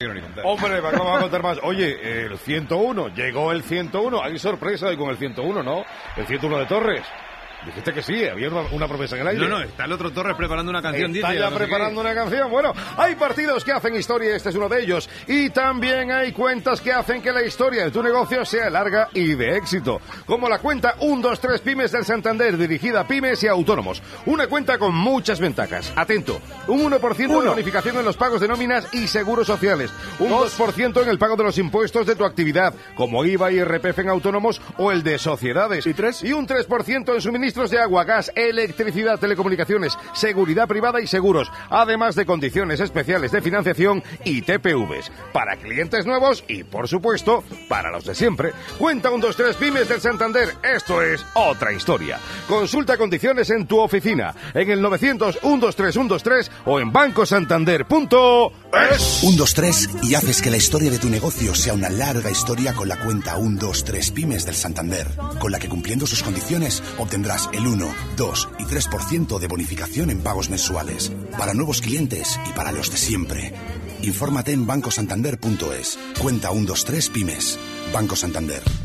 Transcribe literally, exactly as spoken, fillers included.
quiero ni contar. Hombre, vamos a contar más. Oye, el ciento uno, llegó el ciento uno. Hay sorpresa hoy con el ciento uno, ¿no? El ciento uno de Torres. Dijiste que sí, había una, una promesa en el aire. No, no, está el otro Torres preparando una canción. Está dice, ya no sé preparando qué. una canción. Bueno, hay partidos que hacen historia, este es uno de ellos. Y también hay cuentas que hacen que la historia de tu negocio sea larga y de éxito. Como la cuenta uno dos tres Pymes del Santander, dirigida a pymes y autónomos. Una cuenta con muchas ventajas. Atento, un uno por ciento de bonificación en los pagos de nóminas y seguros sociales. Un dos por ciento en el pago de los impuestos de tu actividad, como I V A y R P F en autónomos o el de sociedades. ¿Y tres? Y un tres por ciento en suministros de agua, gas, electricidad, telecomunicaciones, seguridad privada y seguros, además de condiciones especiales de financiación y T P Vs, para clientes nuevos y, por supuesto, para los de siempre. Cuenta uno dos tres Pymes del Santander, esto es otra historia. Consulta condiciones en tu oficina, en el novecientos uno dos tres uno dos tres o en banco santander punto es. uno dos tres y haces que la historia de tu negocio sea una larga historia con la cuenta uno dos tres Pymes del Santander, con la que, cumpliendo sus condiciones, obtendrás el uno, dos y tres por ciento de bonificación en pagos mensuales para nuevos clientes y para los de siempre. Infórmate en banco santander punto es. Cuenta uno dos tres Pymes. Banco Santander.